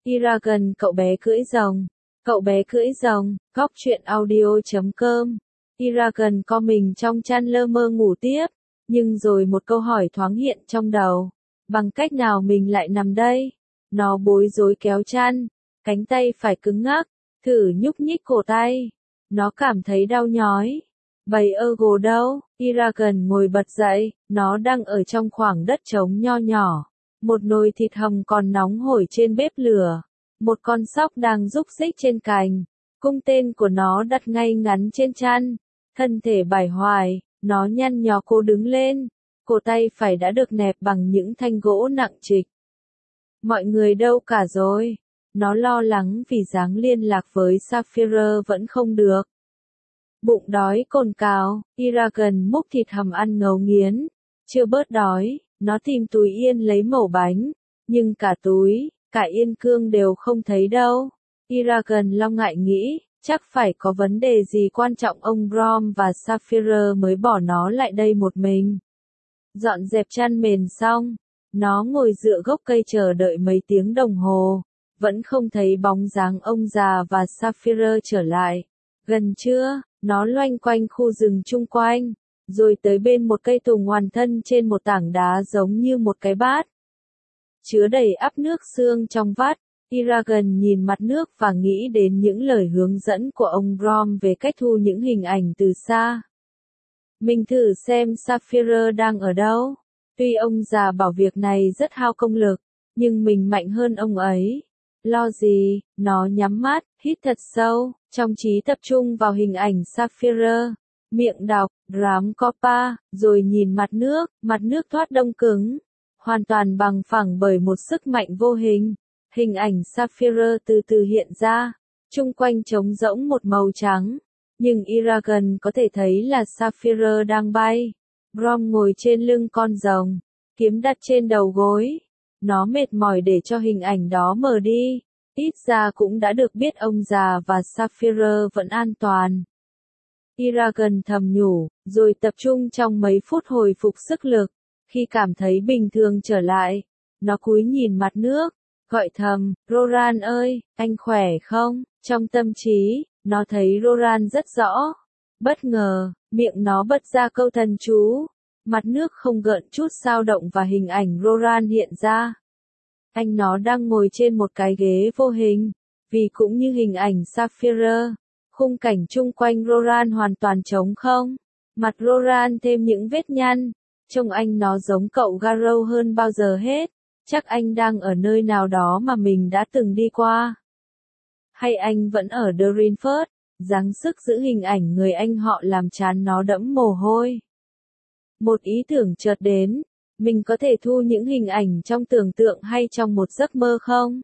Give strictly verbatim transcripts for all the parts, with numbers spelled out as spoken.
Eragon cậu bé cưỡi rồng. Cậu bé cưỡi rồng, góc truyện audio chấm com. Eragon co mình trong chăn lơ mơ ngủ tiếp, nhưng rồi một câu hỏi thoáng hiện trong đầu. Bằng cách nào mình lại nằm đây? Nó bối rối kéo chăn, cánh tay phải cứng ngắc, thử nhúc nhích cổ tay. Nó cảm thấy đau nhói. Bầy Ergo đâu? Eragon ngồi bật dậy, nó đang ở trong khoảng đất trống nho nhỏ. Một nồi thịt hầm còn nóng hổi trên bếp lửa. Một con sóc đang rúc rích trên cành. Cung tên của nó đặt ngay ngắn trên chăn. Thân thể bải hoài, nó nhăn nhó cố đứng lên. Cổ tay phải đã được nẹp bằng những thanh gỗ nặng trịch. Mọi người đâu cả rồi? Nó lo lắng vì dáng liên lạc với Sapphire vẫn không được. Bụng đói cồn cào, Eragon múc thịt hầm ăn ngấu nghiến. Chưa bớt đói, nó tìm túi yên lấy mẩu bánh. Nhưng cả túi, cả yên cương đều không thấy đâu. Eragon lo ngại nghĩ, chắc phải có vấn đề gì quan trọng ông Brom và Sapphire mới bỏ nó lại đây một mình. Dọn dẹp chăn mền xong, nó ngồi dựa gốc cây chờ đợi mấy tiếng đồng hồ. Vẫn không thấy bóng dáng ông già và Sapphire trở lại. Gần trưa, nó loanh quanh khu rừng chung quanh, rồi tới bên một cây tùng hoàn thân trên một tảng đá giống như một cái bát. Chứa đầy ắp nước xương trong vắt, Eragon nhìn mặt nước và nghĩ đến những lời hướng dẫn của ông Brom về cách thu những hình ảnh từ xa. Mình thử xem Sapphire đang ở đâu. Tuy ông già bảo việc này rất hao công lực, nhưng mình mạnh hơn ông ấy. Lo gì, nó nhắm mắt, hít thật sâu, trong trí tập trung vào hình ảnh Sapphire. Miệng đọc, Ram Kopa, rồi nhìn mặt nước, mặt nước thoát đông cứng. Hoàn toàn bằng phẳng bởi một sức mạnh vô hình. Hình ảnh Sapphire từ từ hiện ra, chung quanh trống rỗng một màu trắng. Nhưng Eragon có thể thấy là Sapphire đang bay. Brom ngồi trên lưng con rồng, kiếm đặt trên đầu gối. Nó mệt mỏi để cho hình ảnh đó mờ đi. Ít ra cũng đã được biết ông già và Sapphire vẫn an toàn. Eragon thầm nhủ, rồi tập trung trong mấy phút hồi phục sức lực. Khi cảm thấy bình thường trở lại, nó cúi nhìn mặt nước, gọi thầm, Roran ơi, anh khỏe không? Trong tâm trí, nó thấy Roran rất rõ. Bất ngờ, miệng nó bật ra câu thần chú. Mặt nước không gợn chút dao động và hình ảnh Roran hiện ra. Anh nó đang ngồi trên một cái ghế vô hình, vì cũng như hình ảnh Sapphire, khung cảnh chung quanh Roran hoàn toàn trống không. Mặt Roran thêm những vết nhăn, trông anh nó giống cậu Garrow hơn bao giờ hết. Chắc anh đang ở nơi nào đó mà mình đã từng đi qua. Hay anh vẫn ở Drinford, dáng sức giữ hình ảnh người anh họ làm trán nó đẫm mồ hôi. Một ý tưởng chợt đến, mình có thể thu những hình ảnh trong tưởng tượng hay trong một giấc mơ không?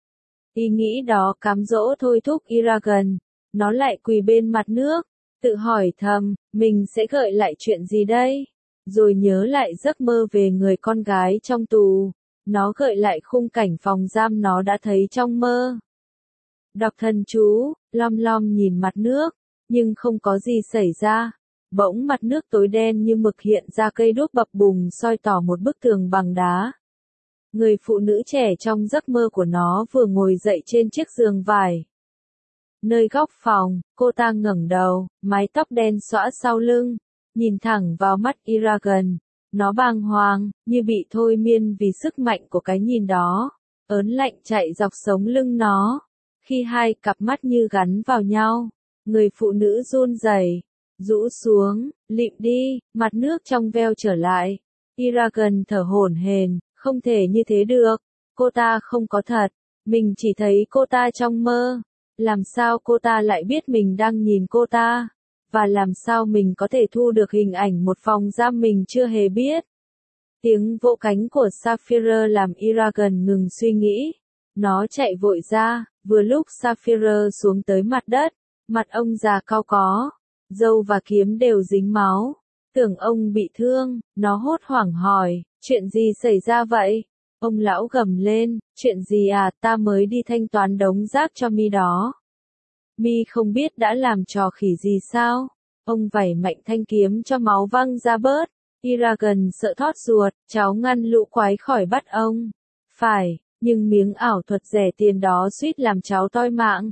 Ý nghĩ đó cám dỗ thôi thúc Eragon, nó lại quỳ bên mặt nước, tự hỏi thầm, mình sẽ gợi lại chuyện gì đây? Rồi nhớ lại giấc mơ về người con gái trong tù, nó gợi lại khung cảnh phòng giam nó đã thấy trong mơ. Đọc thần chú, lom lom nhìn mặt nước, nhưng không có gì xảy ra. Bỗng mặt nước tối đen như mực hiện ra cây đuốc bập bùng soi tỏ một bức tường bằng đá. Người phụ nữ trẻ trong giấc mơ của nó vừa ngồi dậy trên chiếc giường vải. Nơi góc phòng, cô ta ngẩng đầu, mái tóc đen xõa sau lưng, nhìn thẳng vào mắt Eragon. Nó bàng hoàng, như bị thôi miên vì sức mạnh của cái nhìn đó. Ớn lạnh chạy dọc sống lưng nó. Khi hai cặp mắt như gắn vào nhau, người phụ nữ run rẩy, rũ xuống, lịm đi, mặt nước trong veo trở lại. Eragon thở hổn hển, không thể như thế được. Cô ta không có thật, mình chỉ thấy cô ta trong mơ. Làm sao cô ta lại biết mình đang nhìn cô ta? Và làm sao mình có thể thu được hình ảnh một phòng giam mình chưa hề biết? Tiếng vỗ cánh của Sapphire làm Eragon ngừng suy nghĩ. Nó chạy vội ra, vừa lúc Sapphire xuống tới mặt đất, mặt ông già cau có, râu và kiếm đều dính máu. Tưởng ông bị thương, nó hốt hoảng hỏi, chuyện gì xảy ra vậy? Ông lão gầm lên, chuyện gì à, ta mới đi thanh toán đống rác cho mi đó. Mi không biết đã làm trò khỉ gì sao? Ông vẩy mạnh thanh kiếm cho máu văng ra bớt. Eragon sợ thót ruột, cháu ngăn lũ quái khỏi bắt ông. Phải, nhưng miếng ảo thuật rẻ tiền đó suýt làm cháu toi mạng.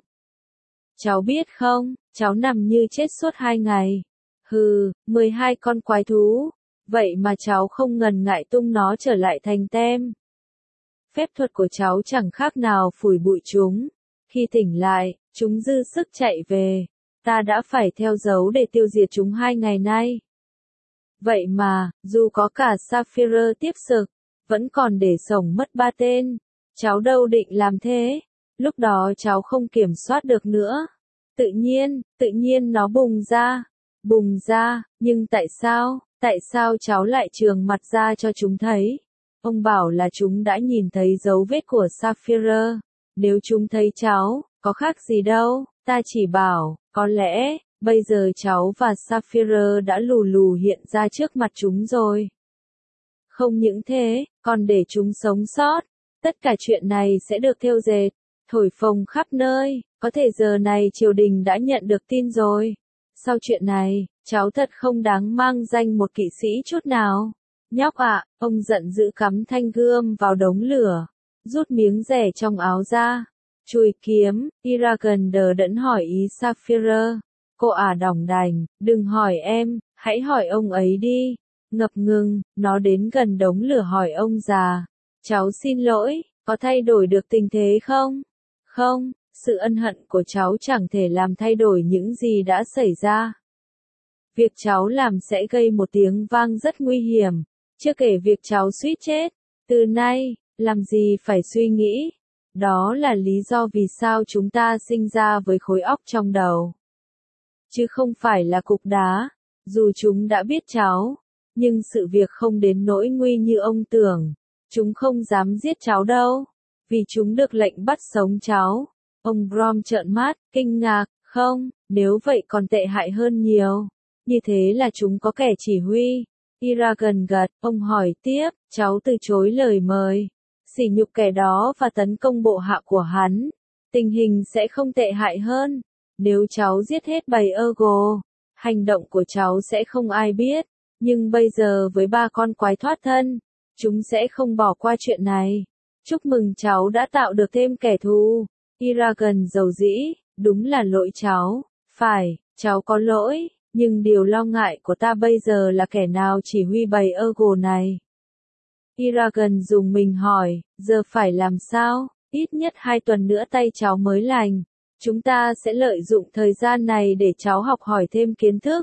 Cháu biết không, cháu nằm như chết suốt hai ngày. Hừ, mười hai con quái thú. Vậy mà cháu không ngần ngại tung nó trở lại thành tem. Phép thuật của cháu chẳng khác nào phủi bụi chúng. Khi tỉnh lại, chúng dư sức chạy về. Ta đã phải theo dấu để tiêu diệt chúng hai ngày nay. Vậy mà, dù có cả Sapphire tiếp sức, vẫn còn để sống mất ba tên. Cháu đâu định làm thế. Lúc đó cháu không kiểm soát được nữa. Tự nhiên, tự nhiên nó bùng ra. Bùng ra, nhưng tại sao, tại sao cháu lại trường mặt ra cho chúng thấy? Ông bảo là chúng đã nhìn thấy dấu vết của Sapphire. Nếu chúng thấy cháu, có khác gì đâu, ta chỉ bảo, có lẽ, bây giờ cháu và Sapphire đã lù lù hiện ra trước mặt chúng rồi. Không những thế, còn để chúng sống sót. Tất cả chuyện này sẽ được thêu dệt, thổi phồng khắp nơi, có thể giờ này triều đình đã nhận được tin rồi. Sau chuyện này, cháu thật không đáng mang danh một kỵ sĩ chút nào. Nhóc ạ, ông giận dữ cắm thanh gươm vào đống lửa, rút miếng rẻ trong áo ra, chùi kiếm. Eragon đờ đẫn hỏi ý Sapphire. Cô ả đỏng đành, đừng hỏi em, hãy hỏi ông ấy đi. Ngập ngừng, nó đến gần đống lửa hỏi ông già. Cháu xin lỗi, có thay đổi được tình thế không? Không, sự ân hận của cháu chẳng thể làm thay đổi những gì đã xảy ra. Việc cháu làm sẽ gây một tiếng vang rất nguy hiểm, chưa kể việc cháu suýt chết. Từ nay, làm gì phải suy nghĩ. Đó là lý do vì sao chúng ta sinh ra với khối óc trong đầu. Chứ không phải là cục đá. Dù chúng đã biết cháu, nhưng sự việc không đến nỗi nguy như ông tưởng. Chúng không dám giết cháu đâu, vì chúng được lệnh bắt sống cháu. Ông Grom trợn mắt, kinh ngạc, không, nếu vậy còn tệ hại hơn nhiều. Như thế là chúng có kẻ chỉ huy. Eragon gật, ông hỏi tiếp, cháu từ chối lời mời, sỉ nhục kẻ đó và tấn công bộ hạ của hắn. Tình hình sẽ không tệ hại hơn. Nếu cháu giết hết bầy Ergo, hành động của cháu sẽ không ai biết. Nhưng bây giờ với ba con quái thoát thân, chúng sẽ không bỏ qua chuyện này. Chúc mừng cháu đã tạo được thêm kẻ thù. Eragon dầu dĩ, đúng là lỗi cháu. Phải, cháu có lỗi, nhưng điều lo ngại của ta bây giờ là kẻ nào chỉ huy bầy Ergo này. Eragon dùng mình hỏi, giờ phải làm sao? Ít nhất hai tuần nữa tay cháu mới lành. Chúng ta sẽ lợi dụng thời gian này để cháu học hỏi thêm kiến thức.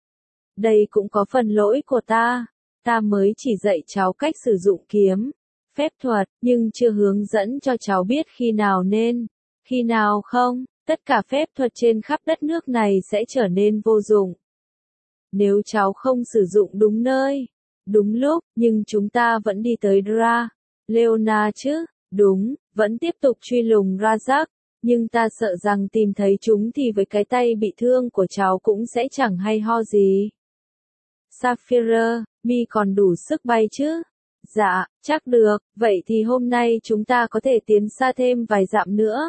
Đây cũng có phần lỗi của ta. Ta mới chỉ dạy cháu cách sử dụng kiếm, phép thuật, nhưng chưa hướng dẫn cho cháu biết khi nào nên, khi nào không. Tất cả phép thuật trên khắp đất nước này sẽ trở nên vô dụng. Nếu cháu không sử dụng đúng nơi, đúng lúc, nhưng chúng ta vẫn đi tới Dra. Leona chứ? Đúng, vẫn tiếp tục truy lùng Rajak, nhưng ta sợ rằng tìm thấy chúng thì với cái tay bị thương của cháu cũng sẽ chẳng hay ho gì. Sapphire, mi còn đủ sức bay chứ? Dạ, chắc được, vậy thì hôm nay chúng ta có thể tiến xa thêm vài dặm nữa.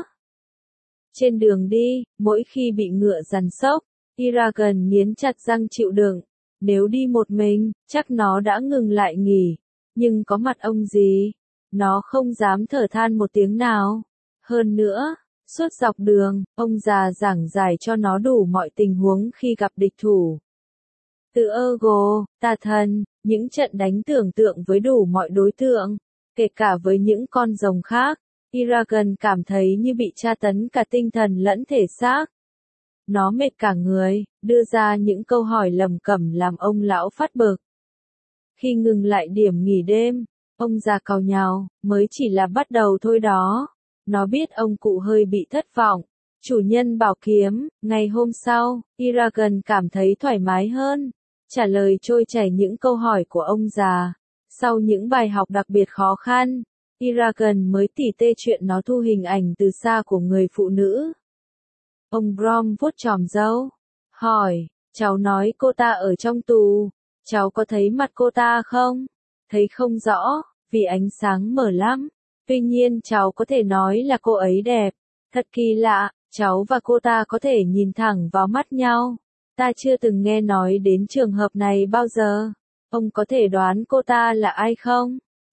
Trên đường đi, mỗi khi bị ngựa giằn xốc, Eragon nghiến chặt răng chịu đựng. Nếu đi một mình, chắc nó đã ngừng lại nghỉ. Nhưng có mặt ông gì? Nó không dám thở than một tiếng nào. Hơn nữa, suốt dọc đường, ông già giảng giải cho nó đủ mọi tình huống khi gặp địch thủ. Từ Ergo, tà thần, những trận đánh tưởng tượng với đủ mọi đối tượng, kể cả với những con rồng khác. Eragon cảm thấy như bị tra tấn cả tinh thần lẫn thể xác. Nó mệt cả người, đưa ra những câu hỏi lầm cẩm làm ông lão phát bực. Khi ngừng lại điểm nghỉ đêm, ông già càu nhàu, mới chỉ là bắt đầu thôi đó. Nó biết ông cụ hơi bị thất vọng. Chủ nhân bảo kiếm, ngày hôm sau, Eragon cảm thấy thoải mái hơn, trả lời trôi chảy những câu hỏi của ông già. Sau những bài học đặc biệt khó khăn, Eragon mới tỉ tê chuyện nó thu hình ảnh từ xa của người phụ nữ. Ông Grom vuốt chòm râu, hỏi, cháu nói cô ta ở trong tù, cháu có thấy mặt cô ta không? Thấy không rõ, vì ánh sáng mờ lắm, tuy nhiên cháu có thể nói là cô ấy đẹp. Thật kỳ lạ, cháu và cô ta có thể nhìn thẳng vào mắt nhau. Ta chưa từng nghe nói đến trường hợp này bao giờ. Ông có thể đoán cô ta là ai không?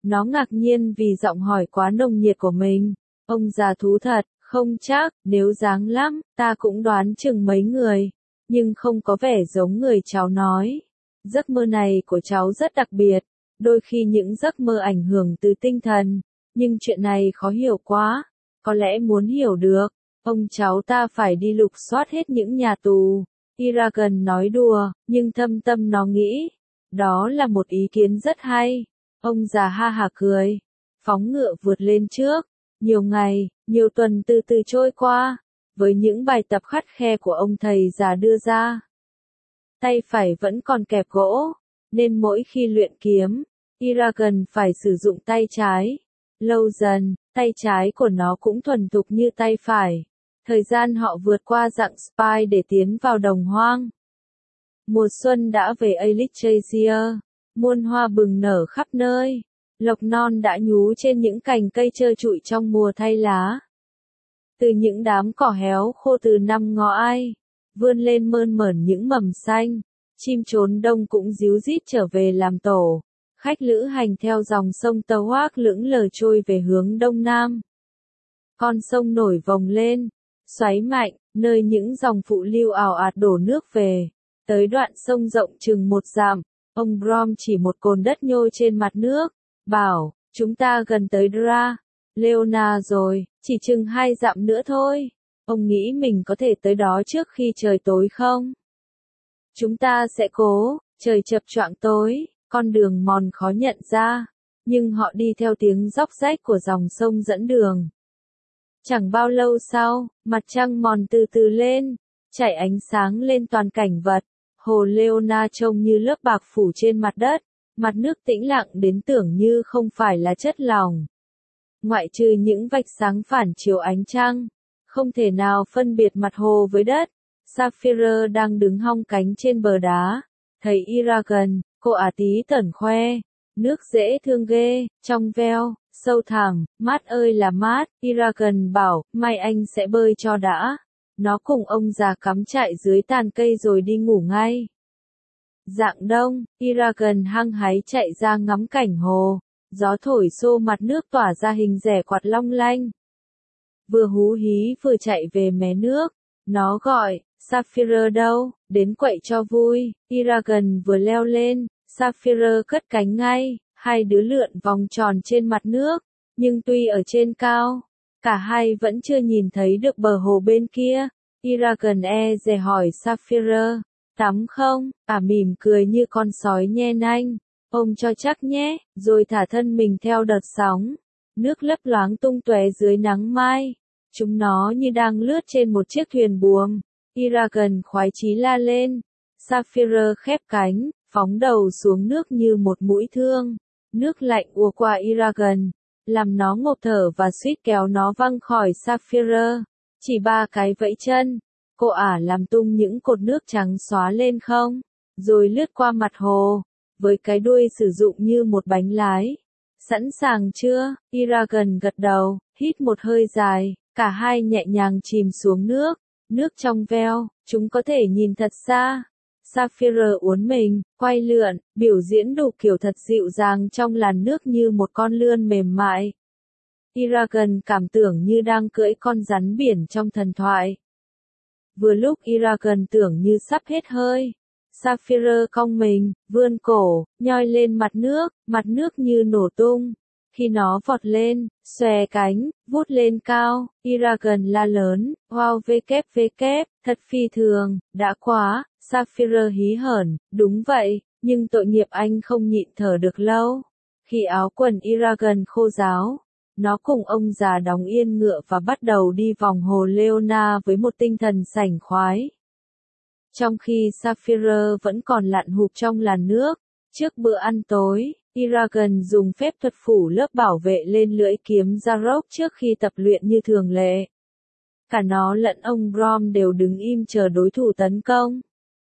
Nó ngạc nhiên vì giọng hỏi quá nồng nhiệt của mình. Ông già thú thật, không chắc, nếu dáng lắm, ta cũng đoán chừng mấy người, nhưng không có vẻ giống người cháu nói. Giấc mơ này của cháu rất đặc biệt, đôi khi những giấc mơ ảnh hưởng từ tinh thần, nhưng chuyện này khó hiểu quá, có lẽ muốn hiểu được, ông cháu ta phải đi lục soát hết những nhà tù. Eragon nói đùa, nhưng thâm tâm nó nghĩ, đó là một ý kiến rất hay. Ông già ha hả cười, phóng ngựa vượt lên trước. Nhiều ngày, nhiều tuần từ từ trôi qua, với những bài tập khắt khe của ông thầy già đưa ra. Tay phải vẫn còn kẹp gỗ, nên mỗi khi luyện kiếm, Eragon phải sử dụng tay trái. Lâu dần, tay trái của nó cũng thuần thục như tay phải. Thời gian họ vượt qua dặng Spy để tiến vào đồng hoang. Mùa xuân đã về Alexandria, muôn hoa bừng nở khắp nơi. Lộc non đã nhú trên những cành cây trơ trụi trong mùa thay lá. Từ những đám cỏ héo khô từ năm ngó ai, vươn lên mơn mởn những mầm xanh. Chim trốn đông cũng ríu rít trở về làm tổ. Khách lữ hành theo dòng sông Tawak lững lờ trôi về hướng đông nam. Con sông nổi vòng lên, xoáy mạnh, nơi những dòng phụ lưu ào ạt đổ nước về. Tới đoạn sông rộng chừng một dặm, ông Brom chỉ một cồn đất nhô trên mặt nước, bảo, chúng ta gần tới Dra Leona rồi, chỉ chừng hai dặm nữa thôi. Ông nghĩ mình có thể tới đó trước khi trời tối không? Chúng ta sẽ cố, trời chập choạng tối, con đường mòn khó nhận ra, nhưng họ đi theo tiếng róc rách của dòng sông dẫn đường. Chẳng bao lâu sau, mặt trăng mòn từ từ lên, chảy ánh sáng lên toàn cảnh vật. Hồ Leona trông như lớp bạc phủ trên mặt đất, mặt nước tĩnh lặng đến tưởng như không phải là chất lỏng. Ngoại trừ những vạch sáng phản chiếu ánh trăng, không thể nào phân biệt mặt hồ với đất. Sapphire đang đứng hong cánh trên bờ đá, thấy Eragon, cô ả tí tởn khoe, nước dễ thương ghê, trong veo, sâu thẳm, mát ơi là mát. Eragon bảo, mai anh sẽ bơi cho đã. Nó cùng ông già cắm trại dưới tàn cây rồi đi ngủ ngay. Rạng đông, Eragon hăng hái chạy ra ngắm cảnh hồ, gió thổi xô mặt nước tỏa ra hình rẻ quạt long lanh. Vừa hú hí vừa chạy về mé nước, nó gọi, Sapphire đâu, đến quậy cho vui. Eragon vừa leo lên, Sapphire cất cánh ngay, hai đứa lượn vòng tròn trên mặt nước, nhưng tuy ở trên cao, cả hai vẫn chưa nhìn thấy được bờ hồ bên kia. Eragon e dè hỏi Sapphire, tắm không? Ả mỉm cười như con sói nhe nanh, ôm cho chắc nhé, rồi thả thân mình theo đợt sóng. Nước lấp loáng tung tóe dưới nắng mai, chúng nó như đang lướt trên một chiếc thuyền buồm. Eragon khoái chí la lên, Sapphire khép cánh, phóng đầu xuống nước như một mũi thương. Nước lạnh ùa qua Eragon, làm nó ngộp thở và suýt kéo nó văng khỏi Sapphire. Chỉ ba cái vẫy chân, cô ả làm tung những cột nước trắng xóa lên không, rồi lướt qua mặt hồ, với cái đuôi sử dụng như một bánh lái. Sẵn sàng chưa? Eragon gật đầu, hít một hơi dài, cả hai nhẹ nhàng chìm xuống nước, nước trong veo, chúng có thể nhìn thật xa. Sapphire uốn mình, quay lượn, biểu diễn đủ kiểu thật dịu dàng trong làn nước như một con lươn mềm mại. Eragon cảm tưởng như đang cưỡi con rắn biển trong thần thoại. Vừa lúc Eragon tưởng như sắp hết hơi, Sapphire cong mình, vươn cổ, nhoi lên mặt nước, mặt nước như nổ tung. Khi nó vọt lên, xòe cánh, vút lên cao, Eragon la lớn, wow vkp vkp, thật phi thường, đã quá. Sapphire hí hởn, đúng vậy, nhưng tội nghiệp anh không nhịn thở được lâu. Khi áo quần Eragon khô ráo, nó cùng ông già đóng yên ngựa và bắt đầu đi vòng hồ Leona với một tinh thần sảng khoái. Trong khi Sapphire vẫn còn lặn hụp trong làn nước, trước bữa ăn tối, Eragon dùng phép thuật phủ lớp bảo vệ lên lưỡi kiếm Zarok trước khi tập luyện như thường lệ. Cả nó lẫn ông Brom đều đứng im chờ đối thủ tấn công.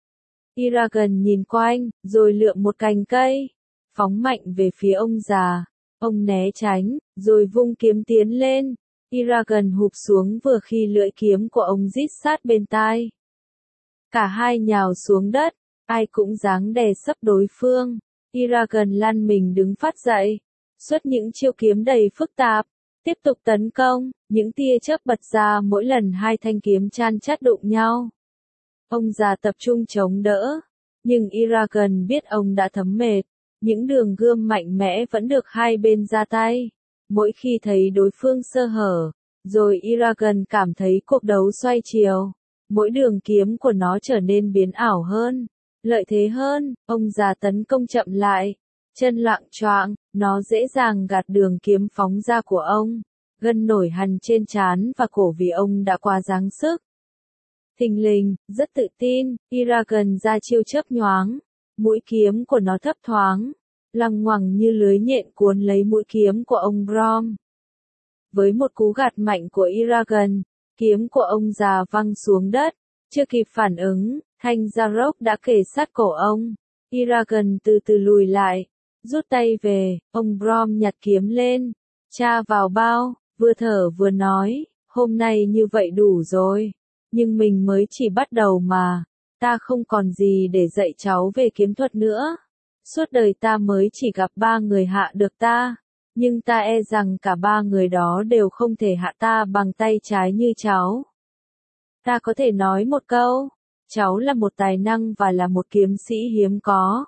Eragon nhìn quanh, rồi lượm một cành cây, phóng mạnh về phía ông già. Ông né tránh, rồi vung kiếm tiến lên. Eragon hụp xuống vừa khi lưỡi kiếm của ông rít sát bên tai. Cả hai nhào xuống đất, ai cũng giáng đè sấp đối phương. Eragon lăn mình đứng phát dậy, xuất những chiêu kiếm đầy phức tạp, tiếp tục tấn công, những tia chớp bật ra mỗi lần hai thanh kiếm chan chát đụng nhau. Ông già tập trung chống đỡ, nhưng Eragon biết ông đã thấm mệt, những đường gươm mạnh mẽ vẫn được hai bên ra tay. Mỗi khi thấy đối phương sơ hở, rồi Eragon cảm thấy cuộc đấu xoay chiều, mỗi đường kiếm của nó trở nên biến ảo hơn, lợi thế hơn, ông già tấn công chậm lại, chân loạng choạng, nó dễ dàng gạt đường kiếm phóng ra của ông, gân nổi hằn trên trán và cổ vì ông đã quá giáng sức. Thình lình, rất tự tin, Eragon ra chiêu chớp nhoáng, mũi kiếm của nó thấp thoáng, lằng ngoằng như lưới nhện cuốn lấy mũi kiếm của ông Brom. Với một cú gạt mạnh của Eragon, kiếm của ông già văng xuống đất, chưa kịp phản ứng, thanh Zarok đã kề sát cổ ông. Eragon từ từ lùi lại, rút tay về, ông Brom nhặt kiếm lên, tra vào bao, vừa thở vừa nói, hôm nay như vậy đủ rồi, nhưng mình mới chỉ bắt đầu mà, ta không còn gì để dạy cháu về kiếm thuật nữa. Suốt đời ta mới chỉ gặp ba người hạ được ta, nhưng ta e rằng cả ba người đó đều không thể hạ ta bằng tay trái như cháu. Ta có thể nói một câu, cháu là một tài năng và là một kiếm sĩ hiếm có.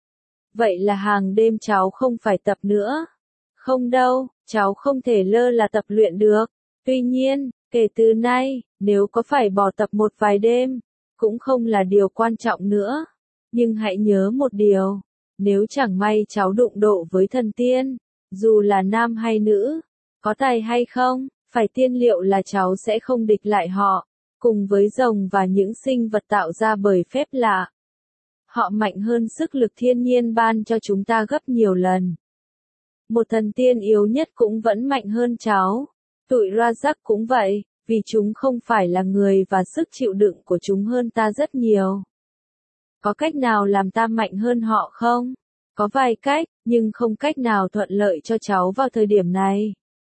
Vậy là hàng đêm cháu không phải tập nữa. Không đâu, cháu không thể lơ là tập luyện được. Tuy nhiên, kể từ nay, nếu có phải bỏ tập một vài đêm, cũng không là điều quan trọng nữa. Nhưng hãy nhớ một điều, nếu chẳng may cháu đụng độ với thần tiên, dù là nam hay nữ, có tài hay không, phải tiên liệu là cháu sẽ không địch lại họ, cùng với rồng và những sinh vật tạo ra bởi phép lạ. Họ mạnh hơn sức lực thiên nhiên ban cho chúng ta gấp nhiều lần. Một thần tiên yếu nhất cũng vẫn mạnh hơn cháu. Tụi Rajak cũng vậy, vì chúng không phải là người và sức chịu đựng của chúng hơn ta rất nhiều. Có cách nào làm ta mạnh hơn họ không? Có vài cách, nhưng không cách nào thuận lợi cho cháu vào thời điểm này.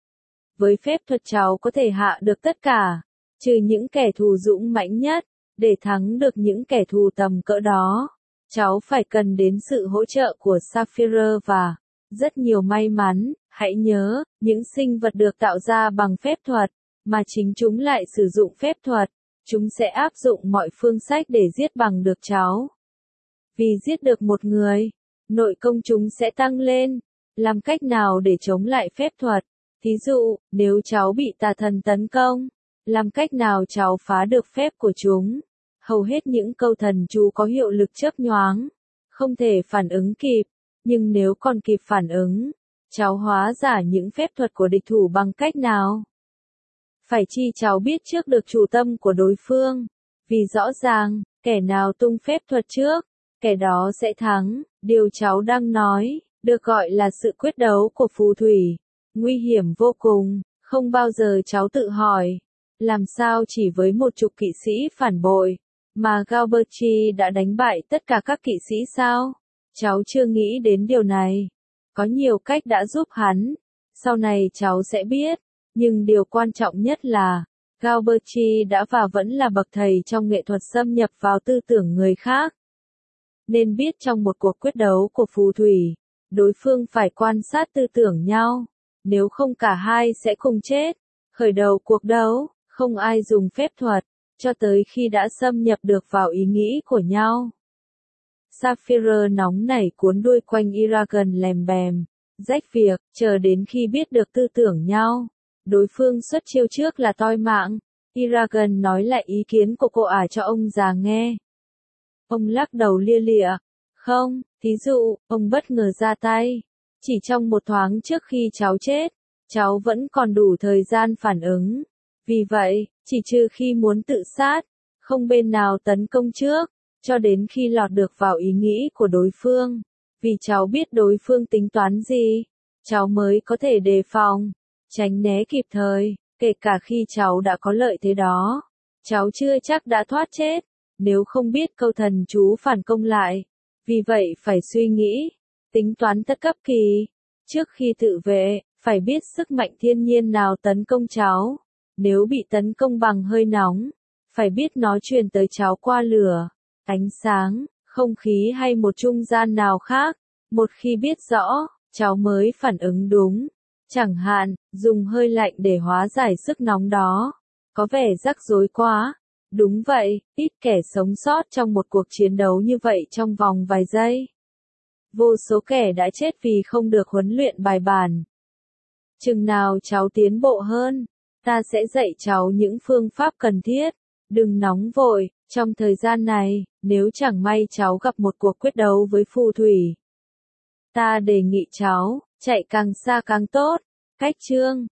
Với phép thuật cháu có thể hạ được tất cả, trừ những kẻ thù dũng mãnh nhất, để thắng được những kẻ thù tầm cỡ đó. Cháu phải cần đến sự hỗ trợ của Sapphire và rất nhiều may mắn. Hãy nhớ, những sinh vật được tạo ra bằng phép thuật, mà chính chúng lại sử dụng phép thuật, chúng sẽ áp dụng mọi phương sách để giết bằng được cháu. Vì giết được một người, nội công chúng sẽ tăng lên. Làm cách nào để chống lại phép thuật? Thí dụ, nếu cháu bị tà thần tấn công, làm cách nào cháu phá được phép của chúng? Hầu hết những câu thần chú có hiệu lực chớp nhoáng, không thể phản ứng kịp, nhưng nếu còn kịp phản ứng, cháu hóa giải những phép thuật của địch thủ bằng cách nào? Phải chi cháu biết trước được chủ tâm của đối phương, vì rõ ràng, kẻ nào tung phép thuật trước, kẻ đó sẽ thắng. Điều cháu đang nói, được gọi là sự quyết đấu của phù thủy, nguy hiểm vô cùng. Không bao giờ cháu tự hỏi, làm sao chỉ với một chục kỵ sĩ phản bội, mà Galberti đã đánh bại tất cả các kỵ sĩ sao? Cháu chưa nghĩ đến điều này. Có nhiều cách đã giúp hắn, sau này cháu sẽ biết, nhưng điều quan trọng nhất là, Galberti đã và vẫn là bậc thầy trong nghệ thuật xâm nhập vào tư tưởng người khác. Nên biết trong một cuộc quyết đấu của phù thủy, đối phương phải quan sát tư tưởng nhau, nếu không cả hai sẽ cùng chết. Khởi đầu cuộc đấu, không ai dùng phép thuật, cho tới khi đã xâm nhập được vào ý nghĩ của nhau. Sapphire nóng nảy cuốn đuôi quanh Eragon lèm bèm, rách việc, chờ đến khi biết được tư tưởng nhau. Đối phương xuất chiêu trước là toi mạng. Eragon nói lại ý kiến của cô ả cho ông già nghe. Ông lắc đầu lia lịa. Không, thí dụ, ông bất ngờ ra tay. Chỉ trong một thoáng trước khi cháu chết, cháu vẫn còn đủ thời gian phản ứng. Vì vậy, chỉ trừ khi muốn tự sát, không bên nào tấn công trước, cho đến khi lọt được vào ý nghĩ của đối phương. Vì cháu biết đối phương tính toán gì, cháu mới có thể đề phòng, tránh né kịp thời, kể cả khi cháu đã có lợi thế đó. Cháu chưa chắc đã thoát chết, nếu không biết câu thần chú phản công lại. Vì vậy phải suy nghĩ, tính toán tất cấp kỳ. Trước khi tự vệ, phải biết sức mạnh thiên nhiên nào tấn công cháu. Nếu bị tấn công bằng hơi nóng, phải biết nó truyền tới cháu qua lửa, ánh sáng, không khí hay một trung gian nào khác. Một khi biết rõ, cháu mới phản ứng đúng. Chẳng hạn, dùng hơi lạnh để hóa giải sức nóng đó. Có vẻ rắc rối quá. Đúng vậy, ít kẻ sống sót trong một cuộc chiến đấu như vậy trong vòng vài giây. Vô số kẻ đã chết vì không được huấn luyện bài bản. Chừng nào cháu tiến bộ hơn, ta sẽ dạy cháu những phương pháp cần thiết. Đừng nóng vội, trong thời gian này, nếu chẳng may cháu gặp một cuộc quyết đấu với phù thủy, ta đề nghị cháu, chạy càng xa càng tốt. Cách chương